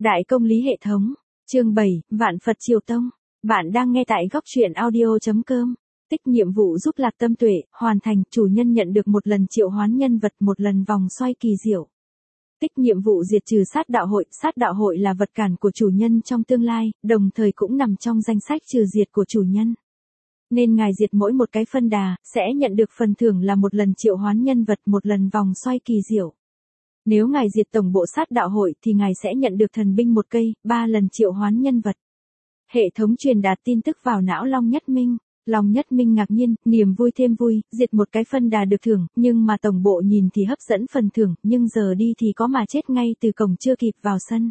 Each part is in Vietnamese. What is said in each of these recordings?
Đại công lý hệ thống. Chương 7, Vạn Phật Triều Tông. Bạn đang nghe tại góc truyện audio.com. Tích nhiệm vụ giúp Lạc Tâm Tuệ hoàn thành, chủ nhân nhận được một lần triệu hoán nhân vật, một lần vòng xoay kỳ diệu. Tích nhiệm vụ diệt trừ sát đạo hội là vật cản của chủ nhân trong tương lai, đồng thời cũng nằm trong danh sách trừ diệt của chủ nhân. Nên ngài diệt mỗi một cái phân đà, sẽ nhận được phần thưởng là một lần triệu hoán nhân vật, một lần vòng xoay kỳ diệu. Nếu ngài diệt tổng bộ sát đạo hội thì ngài sẽ nhận được thần binh một cây, 3 lần triệu hoán nhân vật. Hệ thống truyền đạt tin tức vào não Long Nhất Minh. Long Nhất Minh ngạc nhiên, niềm vui thêm vui, diệt một cái phân đà được thưởng, nhưng mà tổng bộ nhìn thì hấp dẫn phần thưởng, nhưng giờ đi thì có mà chết ngay từ cổng chưa kịp vào sân.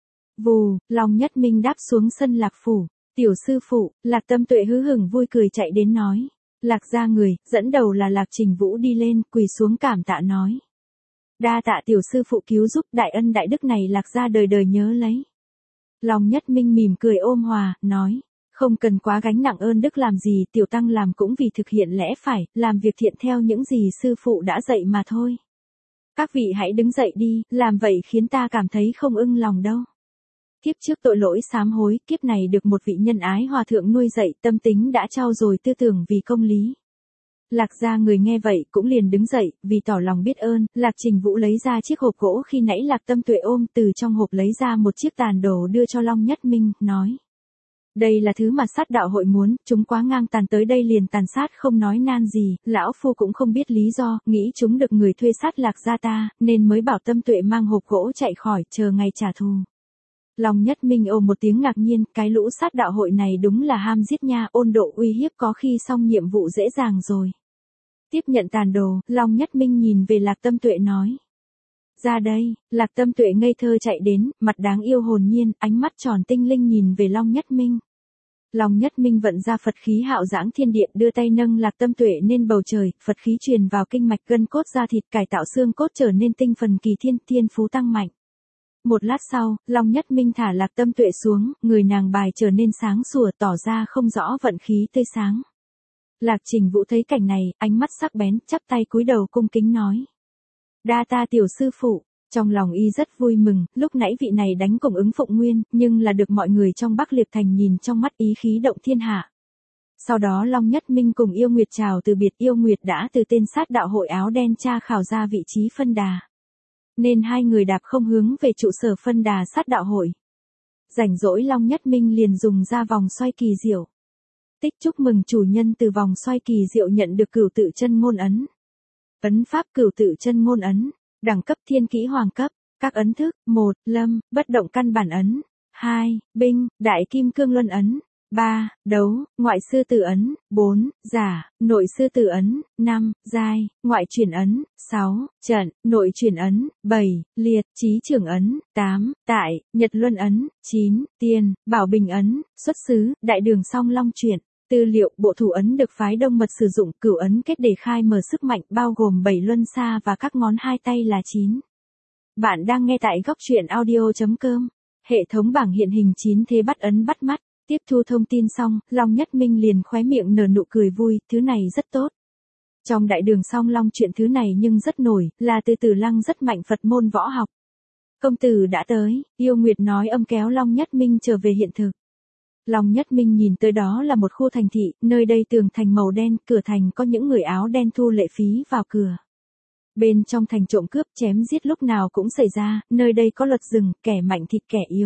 Vù, Long Nhất Minh đáp xuống sân Lạc phủ. Tiểu sư phụ, Lạc Tâm Tuệ hứ hửng vui cười chạy đến nói. Lạc gia người, dẫn đầu là Lạc Trình Vũ đi lên, quỳ xuống cảm tạ nói. Đa tạ tiểu sư phụ cứu giúp, đại ân đại đức này Lạc gia đời đời nhớ lấy. Long Nhất Minh mỉm cười ôm hòa, nói. Không cần quá gánh nặng ơn đức làm gì, tiểu tăng làm cũng vì thực hiện lẽ phải, làm việc thiện theo những gì sư phụ đã dạy mà thôi. Các vị hãy đứng dậy đi, làm vậy khiến ta cảm thấy không ưng lòng đâu. Kiếp trước tội lỗi sám hối, kiếp này được một vị nhân ái hòa thượng nuôi dạy, tâm tính đã trau dồi tư tưởng vì công lý. Lạc gia người nghe vậy cũng liền đứng dậy, vì tỏ lòng biết ơn, Lạc Trình Vũ lấy ra chiếc hộp gỗ khi nãy Lạc Tâm Tuệ ôm, từ trong hộp lấy ra một chiếc tàn đồ đưa cho Long Nhất Minh, nói. Đây là thứ mà sát đạo hội muốn, chúng quá ngang tàn tới đây liền tàn sát không nói nan gì, lão phu cũng không biết lý do, nghĩ chúng được người thuê sát Lạc gia ta, nên mới bảo Tâm Tuệ mang hộp gỗ chạy khỏi, chờ ngày trả thù. Long Nhất Minh ồ một tiếng ngạc nhiên, cái lũ sát đạo hội này đúng là ham giết nha, ôn độ uy hiếp có khi xong nhiệm vụ dễ dàng rồi. Tiếp nhận tàn đồ, Long Nhất Minh nhìn về Lạc Tâm Tuệ nói. Ra đây, Lạc Tâm Tuệ ngây thơ chạy đến, mặt đáng yêu hồn nhiên, ánh mắt tròn tinh linh nhìn về Long Nhất Minh. Long Nhất Minh vận ra Phật khí hạo giãng thiên địa, đưa tay nâng Lạc Tâm Tuệ lên bầu trời, Phật khí truyền vào kinh mạch gân cốt da thịt, cải tạo xương cốt trở nên tinh phần kỳ thiên, thiên phú tăng mạnh. Một lát sau, Long Nhất Minh thả Lạc Tâm Tuệ xuống, người nàng bài trở nên sáng sủa, tỏ ra không rõ vận khí tươi sáng. Lạc Trình Vũ thấy cảnh này, ánh mắt sắc bén, chắp tay cúi đầu cung kính nói. Đa ta tiểu sư phụ, trong lòng y rất vui mừng, lúc nãy vị này đánh cùng ứng Phụng Nguyên, nhưng là được mọi người trong Bắc Liệt Thành nhìn trong mắt ý khí động thiên hạ. Sau đó Long Nhất Minh cùng Yêu Nguyệt chào từ biệt, Yêu Nguyệt đã từ tên sát đạo hội áo đen tra khảo ra vị trí phân đà. Nên hai người đạp không hướng về trụ sở phân đà sát đạo hội. Rảnh rỗi Long Nhất Minh liền dùng ra vòng xoay kỳ diệu. Tích chúc mừng chủ nhân từ vòng xoay kỳ diệu nhận được cửu tự chân ngôn ấn. Ấn pháp cửu tự chân ngôn ấn, đẳng cấp thiên kỹ hoàng cấp, các ấn thức, 1, lâm, bất động căn bản ấn, 2, binh, đại kim cương luân ấn, 3, đấu, ngoại sư tử ấn, 4, giả, nội sư tử ấn, 5, giai, ngoại chuyển ấn, 6, trận, nội chuyển ấn, 7, liệt, trí trưởng ấn, 8, tại, nhật luân ấn, 9, tiền, bảo bình ấn, xuất xứ, đại đường song long chuyển. Tư liệu, bộ thủ ấn được phái Đông Mật sử dụng, cửu ấn kết để khai mở sức mạnh, bao gồm 7 luân xa và các ngón hai tay là 9. Bạn đang nghe tại góc truyện audio.com. Hệ thống bảng hiện hình 9 thế bắt ấn bắt mắt. Tiếp thu thông tin xong, Long Nhất Minh liền khóe miệng nở nụ cười vui, thứ này rất tốt. Trong đại đường song long chuyện thứ này nhưng rất nổi, là từ Tử Lăng rất mạnh Phật môn võ học. Công tử đã tới, Yêu Nguyệt nói âm kéo Long Nhất Minh trở về hiện thực. Long Nhất Minh nhìn tới đó là một khu thành thị, nơi đây tường thành màu đen, cửa thành có những người áo đen thu lệ phí vào cửa. Bên trong thành trộm cướp chém giết lúc nào cũng xảy ra, nơi đây có luật rừng, kẻ mạnh thịt kẻ yếu.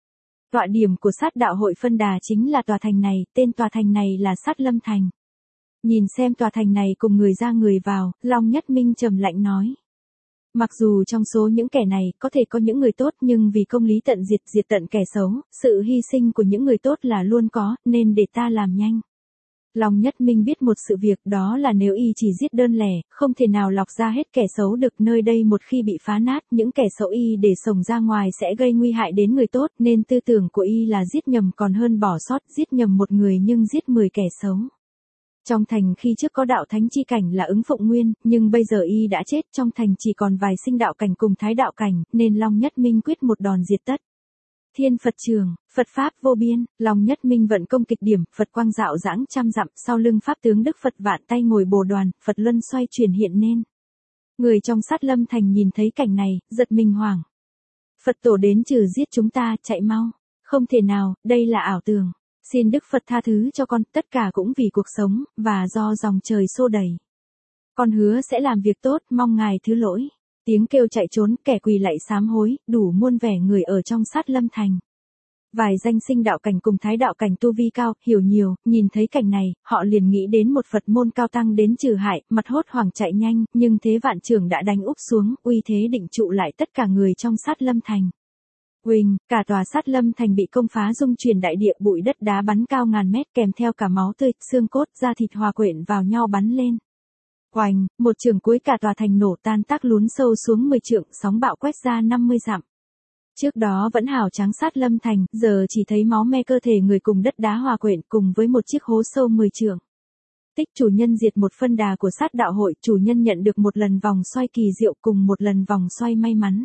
Tọa điểm của sát đạo hội phân đà chính là tòa thành này, tên tòa thành này là Sát Lâm Thành. Nhìn xem tòa thành này cùng người ra người vào, Long Nhất Minh trầm lạnh nói. Mặc dù trong số những kẻ này có thể có những người tốt, nhưng vì công lý tận diệt tận kẻ xấu, sự hy sinh của những người tốt là luôn có, nên để ta làm nhanh. Long Nhất Minh biết một sự việc, đó là nếu y chỉ giết đơn lẻ, không thể nào lọc ra hết kẻ xấu được, nơi đây một khi bị phá nát, những kẻ xấu y để xổng ra ngoài sẽ gây nguy hại đến người tốt, nên tư tưởng của y là giết nhầm còn hơn bỏ sót, giết nhầm một người nhưng giết 10 kẻ xấu. Trong thành khi trước có đạo thánh chi cảnh là ứng Phụng Nguyên, nhưng bây giờ y đã chết, trong thành chỉ còn vài sinh đạo cảnh cùng thái đạo cảnh, nên Long Nhất Minh quyết một đòn diệt tất. Thiên Phật trường, Phật Pháp vô biên, Long Nhất Minh vận công kịch điểm, Phật quang dạo dãng trăm dặm, sau lưng Pháp tướng Đức Phật vạn tay ngồi bồ đoàn, Phật luân xoay chuyển hiện nên. Người trong Sát Lâm Thành nhìn thấy cảnh này, giật mình hoảng. Phật tổ đến trừ giết chúng ta, chạy mau. Không thể nào, đây là ảo tưởng. Xin Đức Phật tha thứ cho con, tất cả cũng vì cuộc sống, và do dòng trời xô đẩy. Con hứa sẽ làm việc tốt, mong ngài thứ lỗi. Tiếng kêu chạy trốn, kẻ quỳ lạy sám hối, đủ muôn vẻ người ở trong Sát Lâm Thành. Vài danh sinh đạo cảnh cùng thái đạo cảnh tu vi cao, hiểu nhiều, nhìn thấy cảnh này, họ liền nghĩ đến một Phật môn cao tăng đến trừ hại, mặt hốt hoảng chạy nhanh, nhưng thế vạn trưởng đã đánh úp xuống, uy thế định trụ lại tất cả người trong Sát Lâm Thành. Uỳnh, cả tòa Sát Lâm Thành bị công phá rung chuyển đại địa, bụi đất đá bắn cao ngàn mét kèm theo cả máu tươi, xương cốt, da thịt hòa quyện vào nhau bắn lên. Oành, một trường cuối cả tòa thành nổ tan tác lún sâu xuống 10 trượng, sóng bạo quét ra 50 dặm. Trước đó vẫn hào tráng Sát Lâm Thành, giờ chỉ thấy máu me cơ thể người cùng đất đá hòa quyện cùng với một chiếc hố sâu 10 trượng. Tích chủ nhân diệt một phân đà của sát đạo hội, chủ nhân nhận được một lần vòng xoay kỳ diệu cùng một lần vòng xoay may mắn.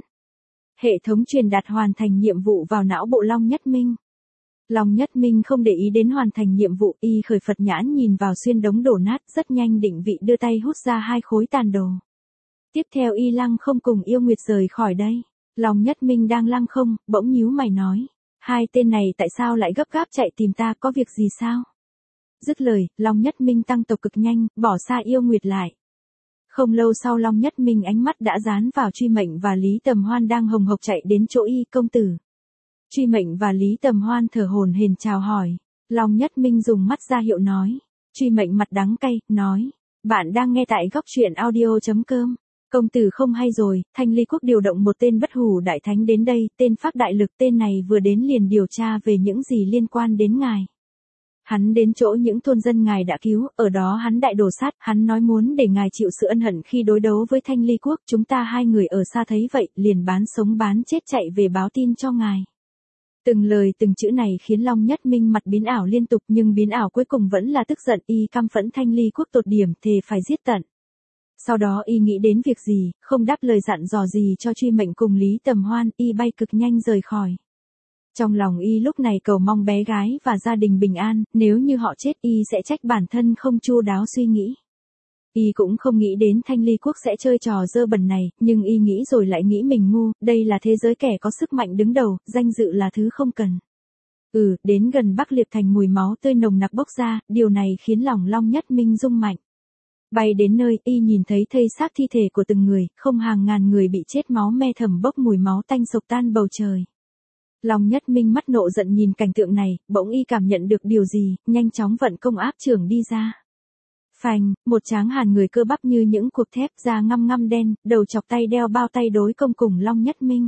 Hệ thống truyền đạt hoàn thành nhiệm vụ vào não bộ Long Nhất Minh. Long Nhất Minh không để ý đến hoàn thành nhiệm vụ, y khởi Phật nhãn nhìn vào xuyên đống đổ nát, rất nhanh định vị đưa tay hút ra 2 khối tàn đồ. Tiếp theo y lăng không cùng yêu nguyệt rời khỏi đây. Long Nhất Minh đang lăng không, bỗng nhíu mày nói. 2 tên này tại sao lại gấp gáp chạy tìm ta, có việc gì sao? Dứt lời, Long Nhất Minh tăng tốc cực nhanh, bỏ xa yêu nguyệt lại. Không lâu sau Long Nhất Minh ánh mắt đã dán vào Truy Mệnh và Lý Tầm Hoan đang hồng hộc chạy đến chỗ y. Công tử. Truy Mệnh và Lý Tầm Hoan thở hổn hển chào hỏi. Long Nhất Minh dùng mắt ra hiệu nói. Truy Mệnh mặt đắng cay, nói. Bạn đang nghe tại góc truyện audio.com. Công tử không hay rồi, Thanh Ly Quốc điều động một tên bất hủ đại thánh đến đây, tên Phác Đại Lực, tên này vừa đến liền điều tra về những gì liên quan đến ngài. Hắn đến chỗ những thôn dân ngài đã cứu, ở đó hắn đại đổ sát, hắn nói muốn để ngài chịu sự ân hận khi đối đấu với Thanh Ly Quốc, chúng ta 2 người ở xa thấy vậy, liền bán sống bán chết chạy về báo tin cho ngài. Từng lời từng chữ này khiến Long Nhất Minh mặt biến ảo liên tục, nhưng biến ảo cuối cùng vẫn là tức giận, y căm phẫn Thanh Ly Quốc tột điểm, thề phải giết tận. Sau đó y nghĩ đến việc gì, không đáp lời dặn dò gì cho Truy Mệnh cùng Lý Tầm Hoan, y bay cực nhanh rời khỏi. Trong lòng y lúc này cầu mong bé gái và gia đình bình an, nếu như họ chết y sẽ trách bản thân không chu đáo suy nghĩ. Y cũng không nghĩ đến Thanh Ly Quốc sẽ chơi trò dơ bẩn này, nhưng y nghĩ rồi lại nghĩ mình ngu, đây là thế giới kẻ có sức mạnh đứng đầu, danh dự là thứ không cần. Đến gần Bắc Liệt Thành mùi máu tươi nồng nặc bốc ra, điều này khiến lòng Long Nhất Minh rung mạnh. Bay đến nơi, y nhìn thấy thây xác thi thể của từng người, không hàng ngàn người bị chết máu me thầm bốc mùi máu tanh sộc tan bầu trời. Long Nhất Minh mắt nộ giận nhìn cảnh tượng này, bỗng y cảm nhận được điều gì, nhanh chóng vận công áp trưởng đi ra. Phanh, một tráng hàn người cơ bắp như những cục thép, da ngăm ngăm đen, đầu chọc tay đeo bao tay đối công cùng Long Nhất Minh.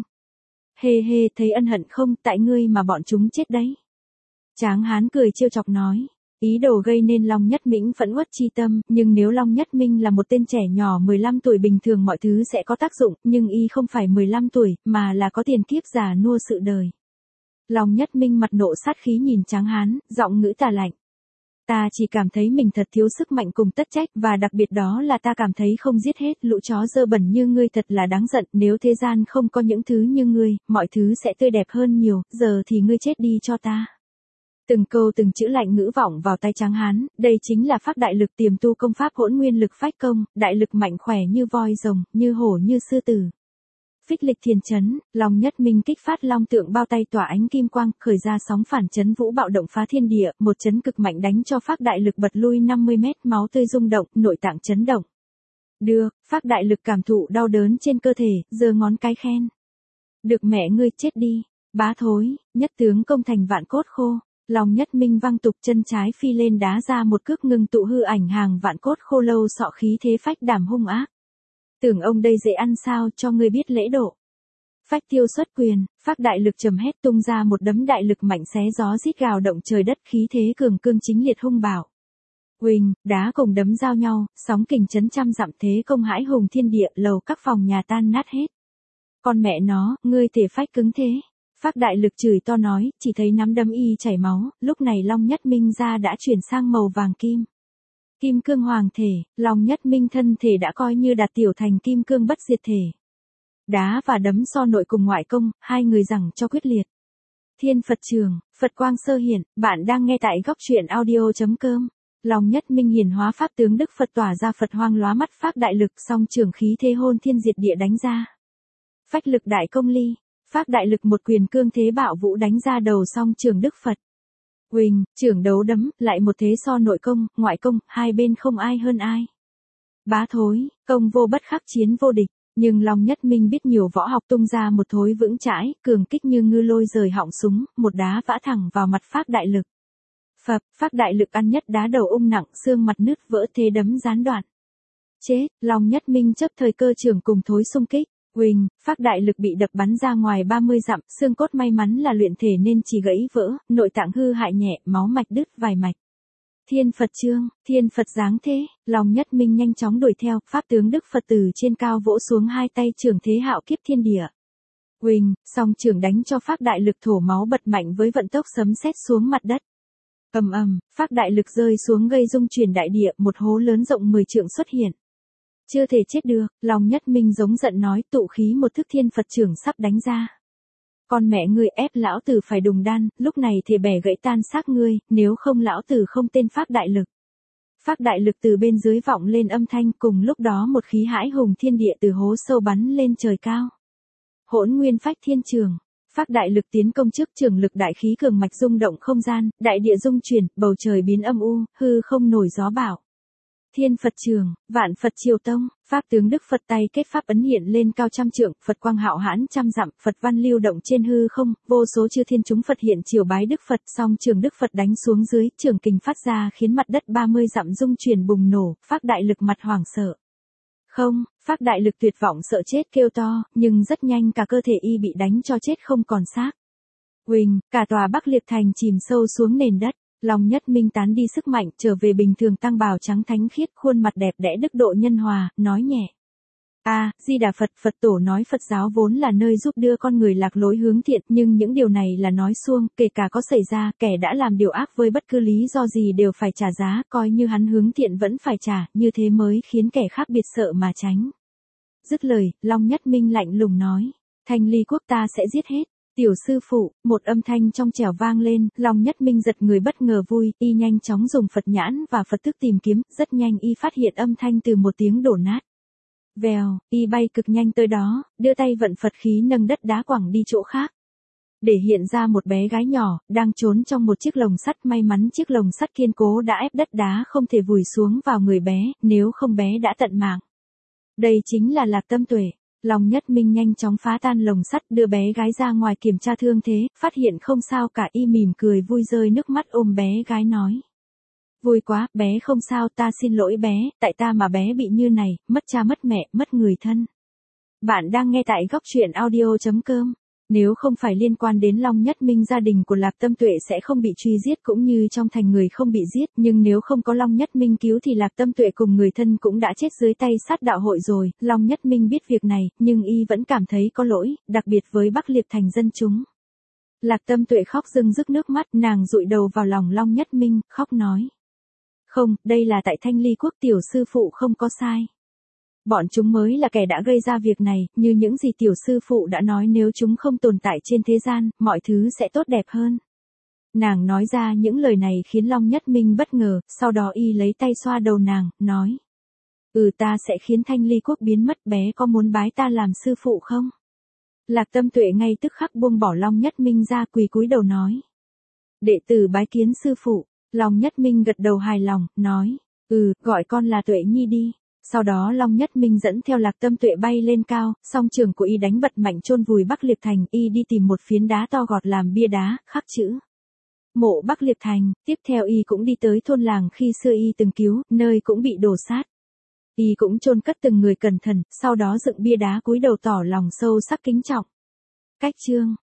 Hê hê, thấy ân hận không, tại ngươi mà bọn chúng chết đấy. Tráng hán cười trêu chọc nói. Ý đồ gây nên Long Nhất Minh phẫn uất chi tâm, nhưng nếu Long Nhất Minh là một tên trẻ nhỏ 15 tuổi bình thường mọi thứ sẽ có tác dụng, nhưng y không phải 15 tuổi, mà là có tiền kiếp già nua sự đời. Long Nhất Minh mặt nộ sát khí nhìn tráng hán, giọng ngữ tà lạnh. Ta chỉ cảm thấy mình thật thiếu sức mạnh cùng tất trách, và đặc biệt đó là ta cảm thấy không giết hết lũ chó dơ bẩn như ngươi thật là đáng giận, nếu thế gian không có những thứ như ngươi, mọi thứ sẽ tươi đẹp hơn nhiều, giờ thì ngươi chết đi cho ta. Từng câu từng chữ lạnh ngữ vọng vào tai tráng hán, đây chính là Phác Đại Lực tiềm tu công pháp hỗn nguyên lực phách công, đại lực mạnh khỏe như voi rồng, như hổ như sư tử. Phích lịch thiền chấn, Long Nhất Minh kích phát long tượng bao tay tỏa ánh kim quang, khởi ra sóng phản chấn vũ bạo động phá thiên địa, một chấn cực mạnh đánh cho Phác Đại Lực bật lui 50 mét, máu tươi rung động, nội tạng chấn động. Được, Phác Đại Lực cảm thụ đau đớn trên cơ thể, giơ ngón cái khen. Được mẹ ngươi chết đi, bá thối, nhất tướng công thành vạn cốt khô. Long Nhất Minh văng tục chân trái phi lên đá ra một cước ngừng tụ hư ảnh hàng vạn cốt khô lâu sọ khí thế phách đảm hung ác. Tưởng ông đây dễ ăn sao, cho ngươi biết lễ độ. Phách tiêu xuất quyền, Phác Đại Lực trầm hét tung ra một đấm đại lực mạnh xé gió rít gào động trời đất, khí thế cường cương chính liệt hung bạo. Uỳnh, đá cùng đấm giao nhau, sóng kình chấn trăm dặm, thế công hãi hùng thiên địa, lầu các phòng nhà tan nát hết. Con mẹ nó, ngươi thể phách cứng thế. Phác Đại Lực chửi to nói, chỉ thấy nắm đấm y chảy máu, lúc này Long Nhất Minh da đã chuyển sang màu vàng kim. Kim cương hoàng thể, Long Nhất Minh thân thể đã coi như đạt tiểu thành kim cương bất diệt thể. Đá và đấm so nội cùng ngoại công, 2 người giằng cho quyết liệt. Thiên Phật Trường, Phật Quang sơ hiển, bạn đang nghe tại góc truyện audio.com. Long Nhất Minh hiển hóa pháp tướng Đức Phật tỏa ra Phật hoang lóa mắt Phác Đại Lực, song trường khí thế hôn thiên diệt địa đánh ra. Phách lực đại công ly. Phác Đại Lực một quyền cương thế bạo vũ đánh ra đầu song trường Đức Phật. Huỳnh, trưởng đấu đấm, lại một thế so nội công, ngoại công, hai bên không ai hơn ai. Bá thối, công vô bất khắc chiến vô địch, nhưng Long Nhất Minh biết nhiều võ học tung ra một thối vững chãi, cường kích như ngư lôi rời họng súng, một đá vã thẳng vào mặt Phác Đại Lực. Phập, Phác Đại Lực ăn nhất đá đầu ung nặng, xương mặt nứt vỡ thế đấm gián đoạn. Chết, Long Nhất Minh chấp thời cơ trưởng cùng thối xung kích. Huỳnh, Phác Đại Lực bị đập bắn ra ngoài 30 dặm, xương cốt may mắn là luyện thể nên chỉ gãy vỡ, nội tạng hư hại nhẹ, máu mạch đứt vài mạch. Thiên Phật chương, Thiên Phật giáng thế, Long Nhất Minh nhanh chóng đuổi theo, Pháp tướng Đức Phật từ trên cao vỗ xuống hai tay trưởng thế hạo kiếp thiên địa. Huỳnh, song trưởng đánh cho Phác Đại Lực thổ máu bật mạnh với vận tốc sấm sét xuống mặt đất. Ầm ầm, Phác Đại Lực rơi xuống gây rung chuyển đại địa, một hố lớn rộng 10 trượng xuất hiện. Chưa thể chết được, Long Nhất Minh giống giận nói, tụ khí một thức Thiên Phật trưởng sắp đánh ra. Con mẹ ngươi ép lão tử phải đùng đan, lúc này thì bẻ gãy tan xác ngươi, nếu không lão tử không tên Phác Đại Lực. Phác Đại Lực từ bên dưới vọng lên âm thanh, cùng lúc đó một khí hãi hùng thiên địa từ hố sâu bắn lên trời cao. Hỗn Nguyên Phách Thiên Trường. Phác Đại Lực tiến công trước, trường lực đại khí cường mạch rung động không gian, đại địa rung chuyển, bầu trời biến âm u, hư không nổi gió bão. Thiên Phật trường, Vạn Phật Triều Tông, Pháp tướng Đức Phật tay kết pháp ấn hiện lên cao trăm trượng, Phật quang hạo hãn trăm dặm, Phật văn lưu động trên hư không, vô số chư thiên chúng Phật hiện triều bái Đức Phật, song trường Đức Phật đánh xuống dưới, trường kình phát ra khiến mặt đất 30 dặm rung chuyển bùng nổ, Phác Đại Lực mặt hoảng sợ. Không, Phác Đại Lực tuyệt vọng sợ chết kêu to, nhưng rất nhanh cả cơ thể y bị đánh cho chết không còn xác. Huỳnh, cả tòa Bắc Liệt Thành chìm sâu xuống nền đất. Long Nhất Minh tán đi sức mạnh, trở về bình thường tăng bào trắng thánh khiết, khuôn mặt đẹp đẽ đức độ nhân hòa, nói nhẹ. Di Đà Phật, Phật tổ nói Phật giáo vốn là nơi giúp đưa con người lạc lối hướng thiện, nhưng những điều này là nói suông, kể cả có xảy ra, kẻ đã làm điều ác với bất cứ lý do gì đều phải trả giá, coi như hắn hướng thiện vẫn phải trả, như thế mới khiến kẻ khác biệt sợ mà tránh. Dứt lời, Long Nhất Minh lạnh lùng nói, Thanh Ly quốc ta sẽ giết hết. Tiểu sư phụ, một âm thanh trong trẻo vang lên, Long Nhất Minh giật người bất ngờ vui, y nhanh chóng dùng Phật nhãn và Phật thức tìm kiếm, rất nhanh y phát hiện âm thanh từ một tiếng đổ nát. Vèo, y bay cực nhanh tới đó, đưa tay vận Phật khí nâng đất đá quẳng đi chỗ khác. Để hiện ra một bé gái nhỏ, đang trốn trong một chiếc lồng sắt, may mắn chiếc lồng sắt kiên cố đã ép đất đá không thể vùi xuống vào người bé, nếu không bé đã tận mạng. Đây chính là Lạc Tâm Tuệ. Long Nhất Minh nhanh chóng phá tan lồng sắt, đưa bé gái ra ngoài kiểm tra thương thế, phát hiện không sao cả, y mỉm cười vui rơi nước mắt ôm bé gái nói. Vui quá, bé không sao, ta xin lỗi bé, tại ta mà bé bị như này, mất cha mất mẹ, mất người thân. Bạn đang nghe tại Góc Truyện Audio.com. Nếu không phải liên quan đến Long Nhất Minh, gia đình của Lạc Tâm Tuệ sẽ không bị truy giết cũng như trong thành người không bị giết, nhưng nếu không có Long Nhất Minh cứu thì Lạc Tâm Tuệ cùng người thân cũng đã chết dưới tay sát đạo hội rồi. Long Nhất Minh biết việc này, nhưng y vẫn cảm thấy có lỗi, đặc biệt với Bắc Liệt Thành dân chúng. Lạc Tâm Tuệ khóc rưng rức nước mắt, nàng dụi đầu vào lòng Long Nhất Minh, khóc nói. Không, đây là tại Thanh Ly quốc, tiểu sư phụ không có sai. Bọn chúng mới là kẻ đã gây ra việc này, như những gì tiểu sư phụ đã nói, nếu chúng không tồn tại trên thế gian, mọi thứ sẽ tốt đẹp hơn. Nàng nói ra những lời này khiến Long Nhất Minh bất ngờ, sau đó y lấy tay xoa đầu nàng, nói. Ta sẽ khiến Thanh Ly quốc biến mất, bé có muốn bái ta làm sư phụ không? Lạc Tâm Tuệ ngay tức khắc buông bỏ Long Nhất Minh ra, quỳ cúi đầu nói. Đệ tử bái kiến sư phụ. Long Nhất Minh gật đầu hài lòng, nói. Gọi con là Tuệ Nhi đi. Sau đó Long Nhất Minh dẫn theo Lạc Tâm Tuệ bay lên cao, song trường của y đánh bật mạnh chôn vùi Bắc Liệt Thành, y đi tìm một phiến đá to gọt làm bia đá, khắc chữ. Mộ Bắc Liệt Thành, tiếp theo y cũng đi tới thôn làng khi xưa y từng cứu, nơi cũng bị đổ sát. Y cũng chôn cất từng người cẩn thận, sau đó dựng bia đá cúi đầu tỏ lòng sâu sắc kính trọng. Cách chương,